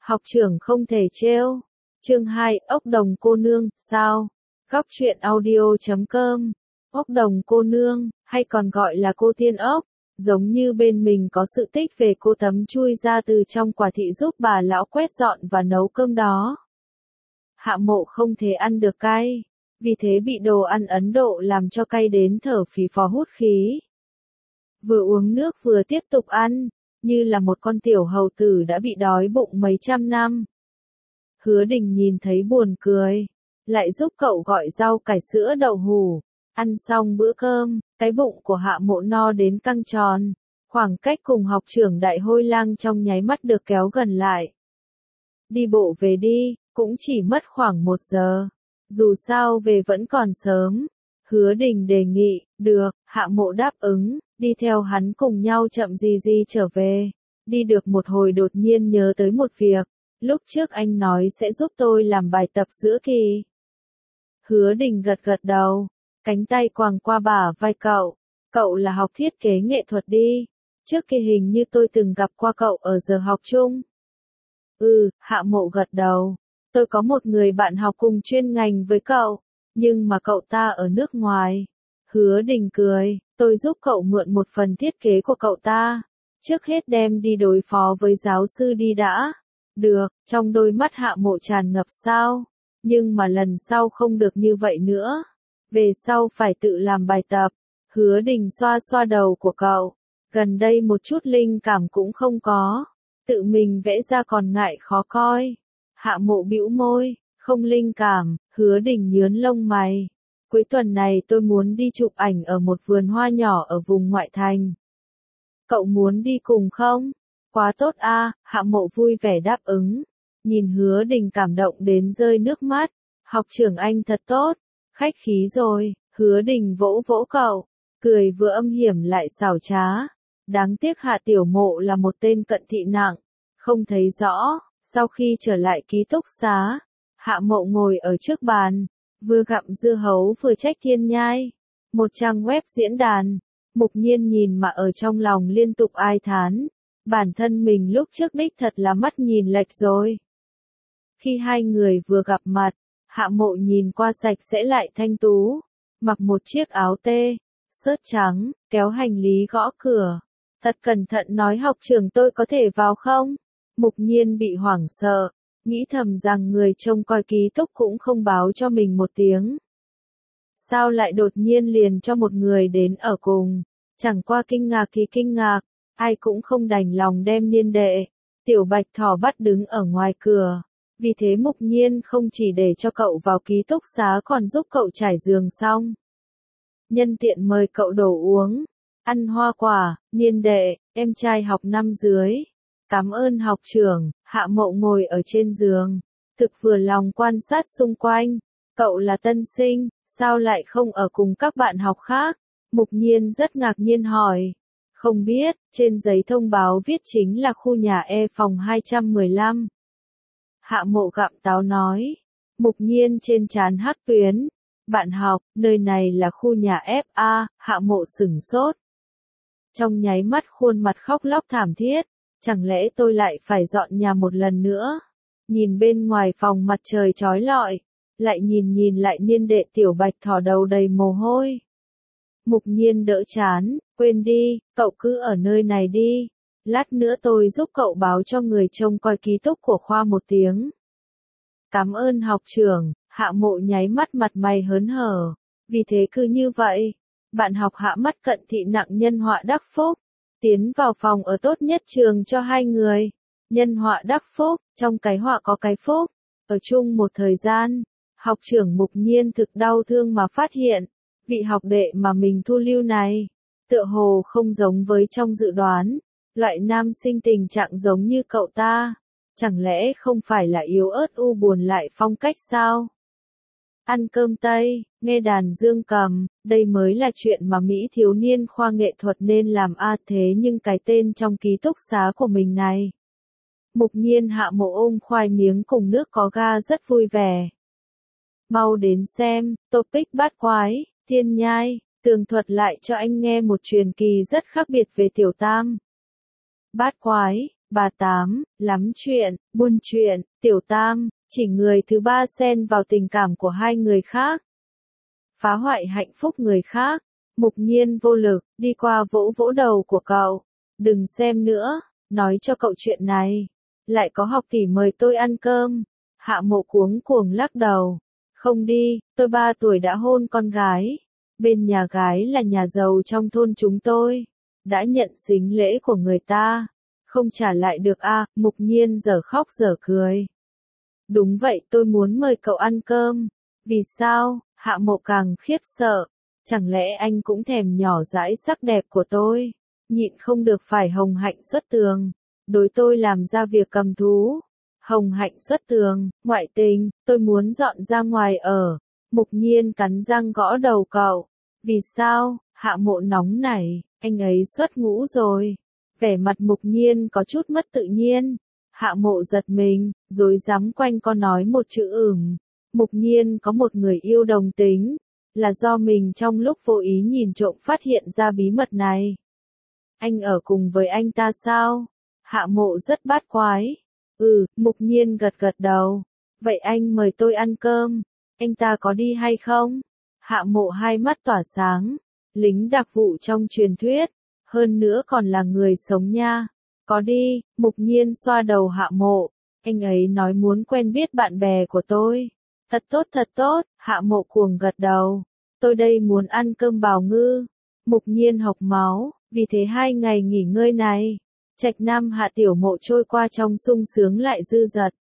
Học trưởng không thể trêu. Chương 2, ốc đồng cô nương, sao? Góc truyện audio.com. Ốc đồng cô nương, hay còn gọi là cô tiên ốc, giống như bên mình có sự tích về cô tấm chui ra từ trong quả thị giúp bà lão quét dọn và nấu cơm đó. Hạ Mộ không thể ăn được cay, vì thế bị đồ ăn Ấn Độ làm cho cay đến thở phì phò hút khí. Vừa uống nước vừa tiếp tục ăn, như là một con tiểu hầu tử đã bị đói bụng mấy trăm năm. Hứa Đình nhìn thấy buồn cười, lại giúp cậu gọi rau cải sữa đậu hủ. Ăn xong bữa cơm, cái bụng của Hạ Mộ no đến căng tròn, khoảng cách cùng học trưởng Đại Hôi Lang trong nháy mắt được kéo gần lại. Đi bộ về đi, cũng chỉ mất khoảng 1 giờ. Dù sao về vẫn còn sớm. Hứa Đình đề nghị, được, Hạ Mộ đáp ứng, đi theo hắn cùng nhau chậm gì gì trở về. Đi được một hồi đột nhiên nhớ tới một việc, lúc trước anh nói sẽ giúp tôi làm bài tập giữa kỳ. Hứa Đình gật gật đầu, cánh tay quàng qua bả vai cậu là học thiết kế nghệ thuật đi, trước kia hình như tôi từng gặp qua cậu ở giờ học chung. Hạ Mộ gật đầu, tôi có một người bạn học cùng chuyên ngành với cậu, nhưng mà cậu ta ở nước ngoài. Hứa Đình cười, tôi giúp cậu mượn một phần thiết kế của cậu ta, trước hết đem đi đối phó với giáo sư đi đã. Được, trong đôi mắt Hạ Mộ tràn ngập sao, nhưng mà lần sau không được như vậy nữa. Về sau phải tự làm bài tập. Hứa Đình xoa xoa đầu của cậu, gần đây một chút linh cảm cũng không có, tự mình vẽ ra còn ngại khó coi. Hạ Mộ bĩu môi, không linh cảm. Hứa Đình nhướng lông mày. Cuối tuần này tôi muốn đi chụp ảnh ở một vườn hoa nhỏ ở vùng ngoại thành. Cậu muốn đi cùng không? Quá tốt a, Hạ Mộ vui vẻ đáp ứng. Nhìn Hứa Đình cảm động đến rơi nước mắt. Học trưởng anh thật tốt, khách khí rồi. Hứa Đình vỗ vỗ cậu, cười vừa âm hiểm lại xảo trá. Đáng tiếc Hạ Tiểu Mộ là một tên cận thị nặng, không thấy rõ. Sau khi trở lại ký túc xá, Hạ Mộ ngồi ở trước bàn, vừa gặm dưa hấu vừa trách Thiên Nhai. Một trang web diễn đàn. Mục Nhiên nhìn mà ở trong lòng liên tục ai thán. Bản thân mình lúc trước đích thật là mắt nhìn lệch rồi. Khi hai người vừa gặp mặt, Hạ Mộ nhìn qua sạch sẽ lại thanh tú, mặc một chiếc áo tê, sớt trắng, kéo hành lý gõ cửa. Thật cẩn thận nói học trưởng tôi có thể vào không? Mục Nhiên bị hoảng sợ, nghĩ thầm rằng người trông coi ký túc cũng không báo cho mình một tiếng. Sao lại đột nhiên liền cho một người đến ở cùng? Chẳng qua kinh ngạc thì kinh ngạc, ai cũng không đành lòng đem Niên đệ, Tiểu Bạch Thỏ bắt đứng ở ngoài cửa. Vì thế Mục Nhiên không chỉ để cho cậu vào ký túc xá còn giúp cậu trải giường xong. Nhân tiện mời cậu đổ uống, ăn hoa quả. Niên đệ, em trai học năm dưới. Cảm ơn học trưởng. Hạ Mộ ngồi ở trên giường, thực vừa lòng quan sát xung quanh. Cậu là tân sinh, sao lại không ở cùng các bạn học khác? Mục Nhiên rất ngạc nhiên hỏi. Không biết, trên giấy thông báo viết chính là khu nhà E phòng 215. Hạ Mộ gặm táo nói. Mục Nhiên trên trán hắc tuyến. Bạn học, nơi này là khu nhà FA. Hạ Mộ sửng sốt. Trong nháy mắt khuôn mặt khóc lóc thảm thiết. Chẳng lẽ tôi lại phải dọn nhà một lần nữa? Nhìn bên ngoài phòng mặt trời chói lọi, lại nhìn lại Niên đệ Tiểu Bạch Thỏ đầu đầy mồ hôi. Mục Nhiên đỡ chán, quên đi, cậu cứ ở nơi này đi. Lát nữa tôi giúp cậu báo cho người trông coi ký túc của khoa một tiếng. Cảm ơn học trưởng. Hạ Mộ nháy mắt mặt mày hớn hở. Vì thế cứ như vậy, bạn học Hạ mắt cận thị nặng nhân họa đắc phúc. Tiến vào phòng ở tốt nhất trường cho hai người. Nhân họa đắc phúc, trong cái họa có cái phúc. Ở chung một thời gian, học trưởng Mục Nhiên thực đau thương mà phát hiện, vị học đệ mà mình thu lưu này, tựa hồ không giống với trong dự đoán. Loại nam sinh tình trạng giống như cậu ta, chẳng lẽ không phải là yếu ớt u buồn lại phong cách sao? Ăn cơm Tây, nghe đàn dương cầm, đây mới là chuyện mà Mỹ thiếu niên khoa nghệ thuật nên làm thế nhưng cái tên trong ký túc xá của mình này. Mục Nhiên Hạ Mộ ôm khoai miếng cùng nước có ga rất vui vẻ. Mau đến xem, topic bát quái, Thiên Nhai, tường thuật lại cho anh nghe một truyền kỳ rất khác biệt về Tiểu Tam. Bát quái, Bà Tám, lắm chuyện, buôn chuyện, Tiểu Tam, chỉ người thứ ba xen vào tình cảm của hai người khác. Phá hoại hạnh phúc người khác. Mục Nhiên vô lực, đi qua vỗ vỗ đầu của cậu. Đừng xem nữa, nói cho cậu chuyện này. Lại có học tỷ mời tôi ăn cơm. Hạ Mộ cuống cuồng lắc đầu. Không đi, tôi 3 tuổi đã hôn con gái. Bên nhà gái là nhà giàu trong thôn chúng tôi. Đã nhận sính lễ của người ta. Không trả lại được à, Mục Nhiên giờ khóc giờ cười. Đúng vậy, tôi muốn mời cậu ăn cơm. Vì sao? Hạ Mộ càng khiếp sợ. Chẳng lẽ anh cũng thèm nhỏ dãi sắc đẹp của tôi? Nhịn không được phải hồng hạnh xuất tường. Đối tôi làm ra việc cầm thú. Hồng hạnh xuất tường, ngoại tình, tôi muốn dọn ra ngoài ở. Mục Nhiên cắn răng gõ đầu cậu. Vì sao? Hạ Mộ nóng nảy, anh ấy xuất ngũ rồi. Vẻ mặt Mục Nhiên có chút mất tự nhiên. Hạ Mộ giật mình, rồi dám quanh co nói một chữ Mục Nhiên có một người yêu đồng tính. Là do mình trong lúc vô ý nhìn trộm phát hiện ra bí mật này. Anh ở cùng với anh ta sao? Hạ Mộ rất bát quái. Mục Nhiên gật gật đầu. Vậy anh mời tôi ăn cơm. Anh ta có đi hay không? Hạ Mộ hai mắt tỏa sáng. Lính đặc vụ trong truyền thuyết. Hơn nữa còn là người sống nha. Có đi, Mục Nhiên xoa đầu Hạ Mộ. Anh ấy nói muốn quen biết bạn bè của tôi. Thật tốt, Hạ Mộ cuồng gật đầu. Tôi đây muốn ăn cơm bào ngư. Mục Nhiên hộc máu, vì thế 2 ngày nghỉ ngơi này. Trạch Nam Hạ Tiểu Mộ trôi qua trong sung sướng lại dư dật.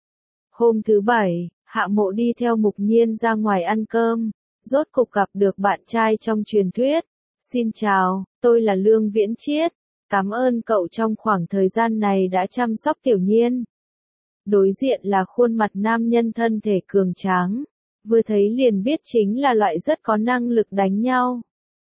Hôm thứ 7, Hạ Mộ đi theo Mục Nhiên ra ngoài ăn cơm. Rốt cục gặp được bạn trai trong truyền thuyết. Xin chào, tôi là Lương Viễn Chiết. Cảm ơn cậu trong khoảng thời gian này đã chăm sóc Tiểu Nhiên. Đối diện là khuôn mặt nam nhân thân thể cường tráng. Vừa thấy liền biết chính là loại rất có năng lực đánh nhau.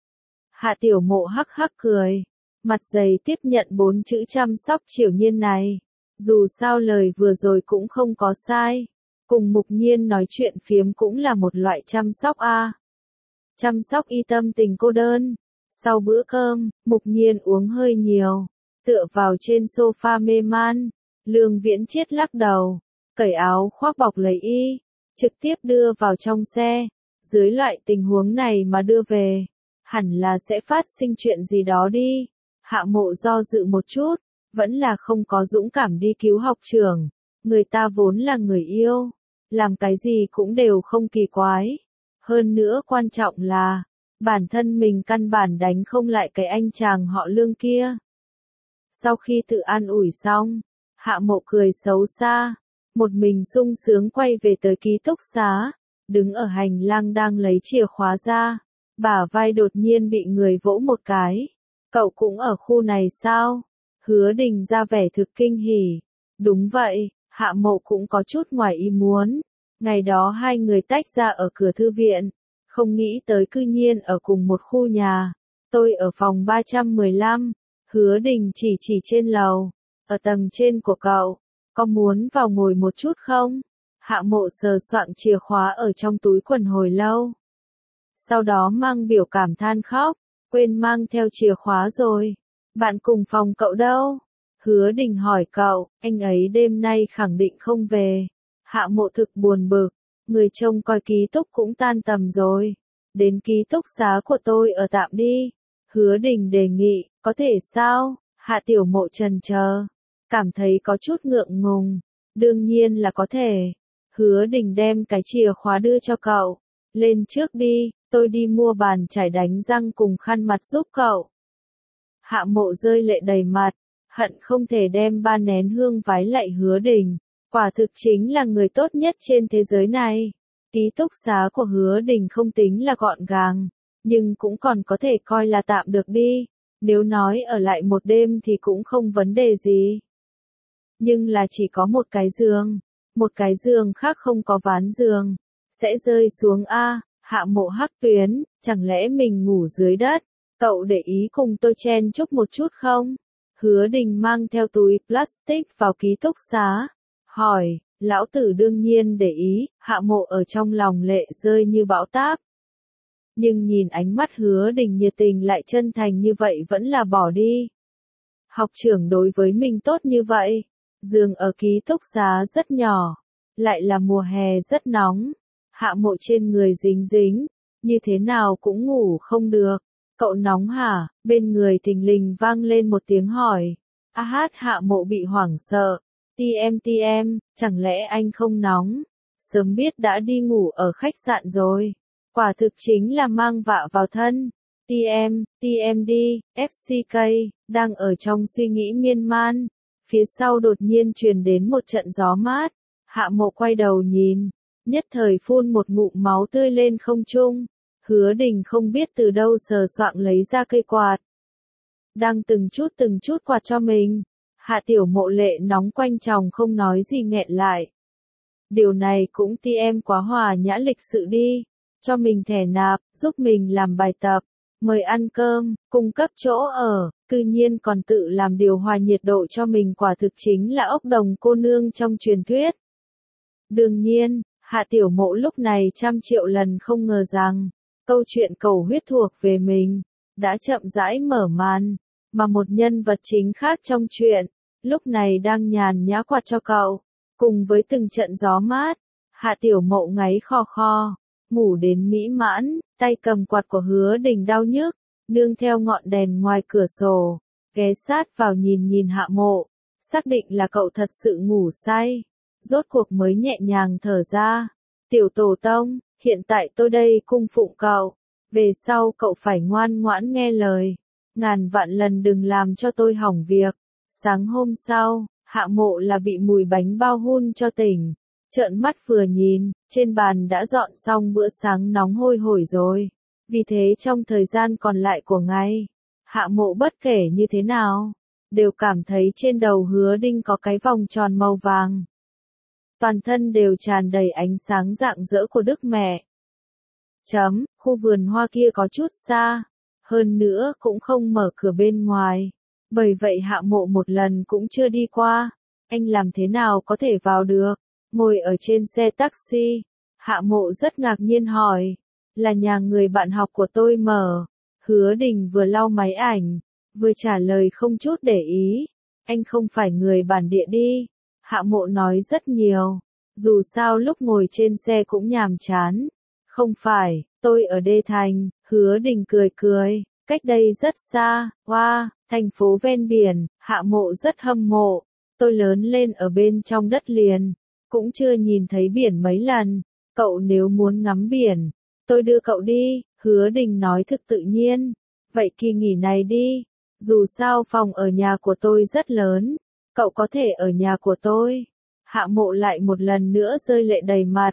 Hạ Tiểu Mộ hắc hắc cười. Mặt dày tiếp nhận 4 chữ chăm sóc Tiểu Nhiên này. Dù sao lời vừa rồi cũng không có sai. Cùng Mục Nhiên nói chuyện phiếm cũng là một loại chăm sóc a. Chăm sóc y tâm tình cô đơn. Sau bữa cơm, Mục Nhiên uống hơi nhiều. Tựa vào trên sofa mê man. Lương Viễn Chiết lắc đầu. Cởi áo khoác bọc lấy y. Trực tiếp đưa vào trong xe. Dưới loại tình huống này mà đưa về. Hẳn là sẽ phát sinh chuyện gì đó đi. Hạ Mộ do dự một chút. Vẫn là không có dũng cảm đi cứu học trưởng. Người ta vốn là người yêu. Làm cái gì cũng đều không kỳ quái. Hơn nữa quan trọng là. Bản thân mình căn bản đánh không lại cái anh chàng họ Lương kia. Sau khi tự an ủi xong. Hạ Mộ cười xấu xa. Một mình sung sướng quay về tới ký túc xá. Đứng ở hành lang đang lấy chìa khóa ra. Bả vai đột nhiên bị người vỗ một cái. Cậu cũng ở khu này sao? Hứa Đình ra vẻ thực kinh hỉ. Đúng vậy, Hạ Mộ cũng có chút ngoài ý muốn. Ngày đó hai người tách ra ở cửa thư viện. Không nghĩ tới cư nhiên ở cùng một khu nhà. Tôi ở phòng 315. Hứa Đình chỉ trên lầu. Ở tầng trên của cậu. Có muốn vào ngồi một chút không? Hạ Mộ sờ soạng chìa khóa ở trong túi quần hồi lâu. Sau đó mang biểu cảm than khóc. Quên mang theo chìa khóa rồi. Bạn cùng phòng cậu đâu? Hứa Đình hỏi cậu. Anh ấy đêm nay khẳng định không về. Hạ Mộ thực buồn bực. Người trông coi ký túc cũng tan tầm rồi. Đến ký túc xá của tôi ở tạm đi. Hứa Đình đề nghị. Có thể sao? Hạ Tiểu Mộ chần chờ. Cảm thấy có chút ngượng ngùng. Đương nhiên là có thể. Hứa Đình đem cái chìa khóa đưa cho cậu. Lên trước đi, tôi đi mua bàn chải đánh răng cùng khăn mặt giúp cậu. Hạ Mộ rơi lệ đầy mặt. Hận không thể đem 3 nén hương vái lạy Hứa Đình. Quả thực chính là người tốt nhất trên thế giới này. Ký túc xá của Hứa Đình không tính là gọn gàng. Nhưng cũng còn có thể coi là tạm được đi. Nếu nói ở lại một đêm thì cũng không vấn đề gì. Nhưng là chỉ có một cái giường. Một cái giường khác không có ván giường. Sẽ rơi xuống a. Hạ Mộ hắc tuyến. Chẳng lẽ mình ngủ dưới đất? Cậu để ý cùng tôi chen chúc một chút không? Hứa Đình mang theo túi plastic vào ký túc xá. Hỏi, lão tử đương nhiên để ý. Hạ Mộ ở trong lòng lệ rơi như bão táp. Nhưng nhìn ánh mắt Hứa Đình nhiệt tình lại chân thành như vậy vẫn là bỏ đi. Học trưởng đối với mình tốt như vậy. Giường ở ký túc xá rất nhỏ. Lại là mùa hè rất nóng. Hạ Mộ trên người dính dính. Như thế nào cũng ngủ không được. Cậu nóng hả? Bên người thình lình vang lên một tiếng hỏi. A hát, Hạ Mộ bị hoảng sợ. TM, chẳng lẽ anh không nóng? Sớm biết đã đi ngủ ở khách sạn rồi. Quả thực chính là mang vạ vào thân. TMD, FCK, đang ở trong suy nghĩ miên man. Phía sau đột nhiên truyền đến một trận gió mát. Hạ Mộ quay đầu nhìn. Nhất thời phun một ngụm máu tươi lên không trung. Hứa Đình không biết từ đâu sờ soạng lấy ra cây quạt. Đang từng chút quạt cho mình. Hạ Tiểu Mộ lệ nóng quanh chồng không nói gì nghẹn lại. Điều này cũng TM quá hòa nhã lịch sự đi. Cho mình thẻ nạp, giúp mình làm bài tập, mời ăn cơm, cung cấp chỗ ở, cư nhiên còn tự làm điều hòa nhiệt độ cho mình, quả thực chính là ốc đồng cô nương trong truyền thuyết. Đương nhiên, Hạ Tiểu Mộ lúc này 100.000.000 lần không ngờ rằng, câu chuyện cầu huyết thuộc về mình, đã chậm rãi mở màn, mà một nhân vật chính khác trong chuyện, lúc này đang nhàn nhã quạt cho cậu, cùng với từng trận gió mát, Hạ Tiểu Mộ ngáy khò khò, ngủ đến mỹ mãn, tay cầm quạt của Hứa Đình đau nhức, nương theo ngọn đèn ngoài cửa sổ, ghé sát vào nhìn Hạ Mộ, xác định là cậu thật sự ngủ say, rốt cuộc mới nhẹ nhàng thở ra. Tiểu Tổ Tông, hiện tại tôi đây cung phụng cậu, về sau cậu phải ngoan ngoãn nghe lời, ngàn vạn lần đừng làm cho tôi hỏng việc. Sáng hôm sau, Hạ Mộ là bị mùi bánh bao hun cho tỉnh, trợn mắt vừa nhìn, trên bàn đã dọn xong bữa sáng nóng hôi hổi rồi. Vì thế trong thời gian còn lại của ngày, Hạ Mộ bất kể như thế nào, đều cảm thấy trên đầu Hứa Đinh có cái vòng tròn màu vàng. Toàn thân đều tràn đầy ánh sáng rạng rỡ của Đức Mẹ. Khu vườn hoa kia có chút xa, hơn nữa cũng không mở cửa bên ngoài. Bởi vậy Hạ Mộ một lần cũng chưa đi qua, anh làm thế nào có thể vào được? Ngồi ở trên xe taxi, Hạ Mộ rất ngạc nhiên hỏi, là nhà người bạn học của tôi mở. Hứa Đình vừa lau máy ảnh, vừa trả lời không chút để ý, anh không phải người bản địa đi. Hạ Mộ nói rất nhiều, dù sao lúc ngồi trên xe cũng nhàm chán. Không phải, tôi ở Đê Thành. Hứa Đình cười cười, cách đây rất xa, thành phố ven biển. Hạ Mộ rất hâm mộ, tôi lớn lên ở bên trong đất liền, cũng chưa nhìn thấy biển mấy lần, cậu nếu muốn ngắm biển, tôi đưa cậu đi. Hứa Đình nói thực tự nhiên, vậy kỳ nghỉ này đi, dù sao phòng ở nhà của tôi rất lớn, cậu có thể ở nhà của tôi. Hạ Mộ lại một lần nữa rơi lệ đầy mặt.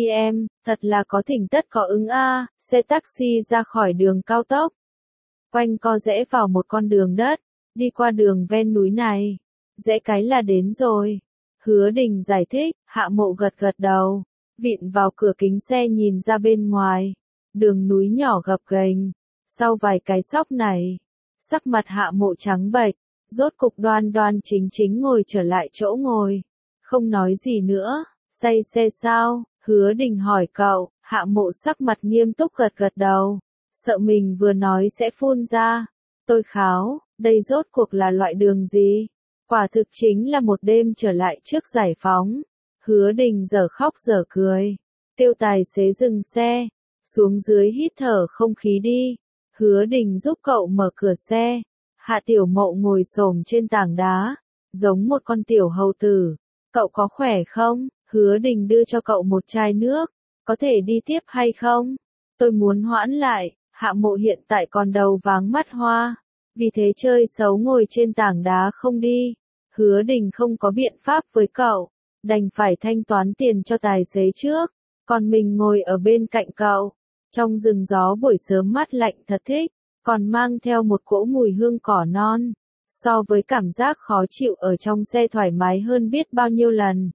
Thật là có thỉnh tất có ứng a. Xe taxi ra khỏi đường cao tốc, quanh co rẽ vào một con đường đất, đi qua đường ven núi này, rẽ cái là đến rồi. Hứa Đình giải thích. Hạ Mộ gật gật đầu, vịn vào cửa kính xe nhìn ra bên ngoài, đường núi nhỏ gập ghềnh. Sau vài cái sóc này, sắc mặt Hạ Mộ trắng bệch, rốt cục đoan đoan chính chính ngồi trở lại chỗ ngồi, không nói gì nữa. Say xe sao? Hứa Đình hỏi cậu. Hạ Mộ sắc mặt nghiêm túc gật gật đầu, sợ mình vừa nói sẽ phun ra. Tôi kháo, đây rốt cuộc là loại đường gì? Quả thực chính là một đêm trở lại trước giải phóng. Hứa Đình dở khóc dở cười, kêu tài xế dừng xe, xuống dưới hít thở không khí đi. Hứa Đình giúp cậu mở cửa xe. Hạ Tiểu Mộ ngồi xổm trên tảng đá, giống một con tiểu hầu tử. Cậu có khỏe không? Hứa Đình đưa cho cậu một chai nước, có thể đi tiếp hay không? Tôi muốn hoãn lại. Hạ Mộ hiện tại còn đầu váng mắt hoa, vì thế chơi xấu ngồi trên tảng đá không đi. Hứa Đình không có biện pháp với cậu, đành phải thanh toán tiền cho tài xế trước, còn mình ngồi ở bên cạnh cậu. Trong rừng gió buổi sớm mát lạnh thật thích, còn mang theo một cỗ mùi hương cỏ non, so với cảm giác khó chịu ở trong xe thoải mái hơn biết bao nhiêu lần.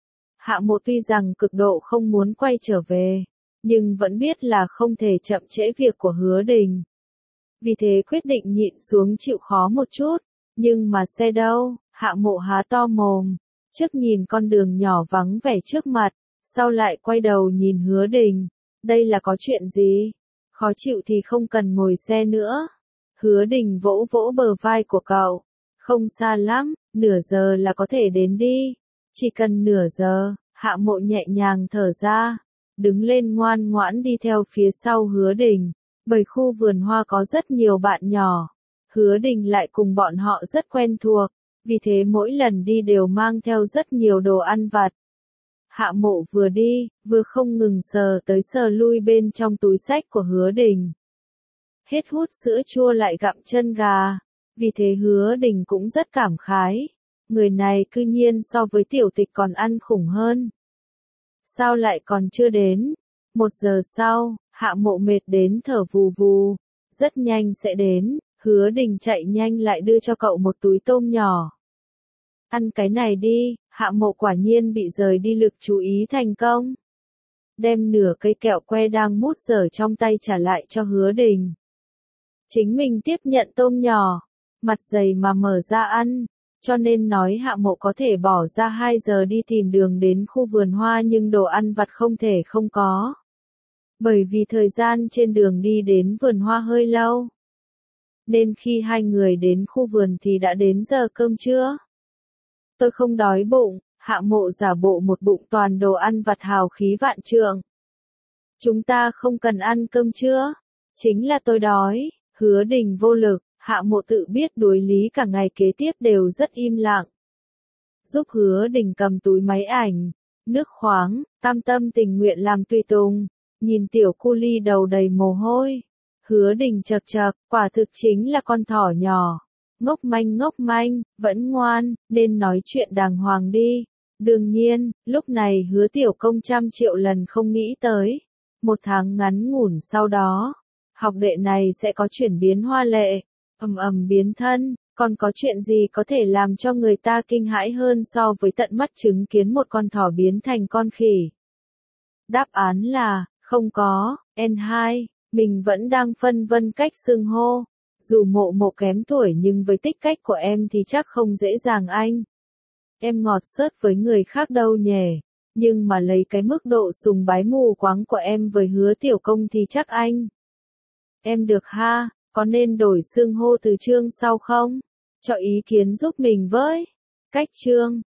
Hạ Mộ tuy rằng cực độ không muốn quay trở về, nhưng vẫn biết là không thể chậm trễ việc của Hứa Đình. Vì thế quyết định nhịn xuống chịu khó một chút, nhưng mà xe đâu? Hạ Mộ há to mồm, trước nhìn con đường nhỏ vắng vẻ trước mặt, sau lại quay đầu nhìn Hứa Đình. Đây là có chuyện gì? Khó chịu thì không cần ngồi xe nữa. Hứa Đình vỗ vỗ bờ vai của cậu. Không xa lắm, nửa giờ là có thể đến đi. Chỉ cần nửa giờ, Hạ Mộ nhẹ nhàng thở ra, đứng lên ngoan ngoãn đi theo phía sau Hứa Đình, bởi khu vườn hoa có rất nhiều bạn nhỏ. Hứa Đình lại cùng bọn họ rất quen thuộc, vì thế mỗi lần đi đều mang theo rất nhiều đồ ăn vặt. Hạ Mộ vừa đi, vừa không ngừng sờ tới sờ lui bên trong túi xách của Hứa Đình. Hết hút sữa chua lại gặm chân gà, vì thế Hứa Đình cũng rất cảm khái. Người này cư nhiên so với tiểu tịch còn ăn khủng hơn. Sao lại còn chưa đến? 1 giờ sau, Hạ Mộ mệt đến thở vù vù. Rất nhanh sẽ đến, Hứa Đình chạy nhanh lại đưa cho cậu một túi tôm nhỏ. Ăn cái này đi, Hạ Mộ quả nhiên bị rời đi lực chú ý thành công. Đem nửa cây kẹo que đang mút dở trong tay trả lại cho Hứa Đình. Chính mình tiếp nhận tôm nhỏ, mặt dày mà mở ra ăn. Cho nên nói Hạ Mộ có thể bỏ ra 2 giờ đi tìm đường đến khu vườn hoa nhưng đồ ăn vặt không thể không có. Bởi vì thời gian trên đường đi đến vườn hoa hơi lâu. Nên khi hai người đến khu vườn thì đã đến giờ cơm trưa. Tôi không đói bụng, Hạ Mộ giả bộ một bụng toàn đồ ăn vặt hào khí vạn trượng. Chúng ta không cần ăn cơm trưa. Chính là tôi đói. Hứa Đình vô lực. Hạ Mộ tự biết đối lý cả ngày kế tiếp đều rất im lặng. Giúp Hứa Đình cầm túi máy ảnh, nước khoáng, cam tâm tình nguyện làm tùy tùng, nhìn tiểu cu ly đầu đầy mồ hôi. Hứa Đình chật chật, quả thực chính là con thỏ nhỏ. Ngốc manh, vẫn ngoan, nên nói chuyện đàng hoàng đi. Đương nhiên, lúc này Hứa Tiểu Công 100 triệu lần không nghĩ tới. 1 tháng ngắn ngủn sau đó, học đệ này sẽ có chuyển biến hoa lệ. Biến thân, còn có chuyện gì có thể làm cho người ta kinh hãi hơn so với tận mắt chứng kiến một con thỏ biến thành con khỉ? Đáp án là, không có. N2, mình vẫn đang phân vân cách xưng hô. Dù Mộ Mộ kém tuổi nhưng với tích cách của em thì chắc không dễ dàng anh. Em ngọt xớt với người khác đâu nhỉ, nhưng mà lấy cái mức độ sùng bái mù quáng của em với Hứa Tiểu Công thì chắc anh. Em được ha. Có nên đổi xưng hô từ chương sau không? Cho ý kiến giúp mình với. Cách chương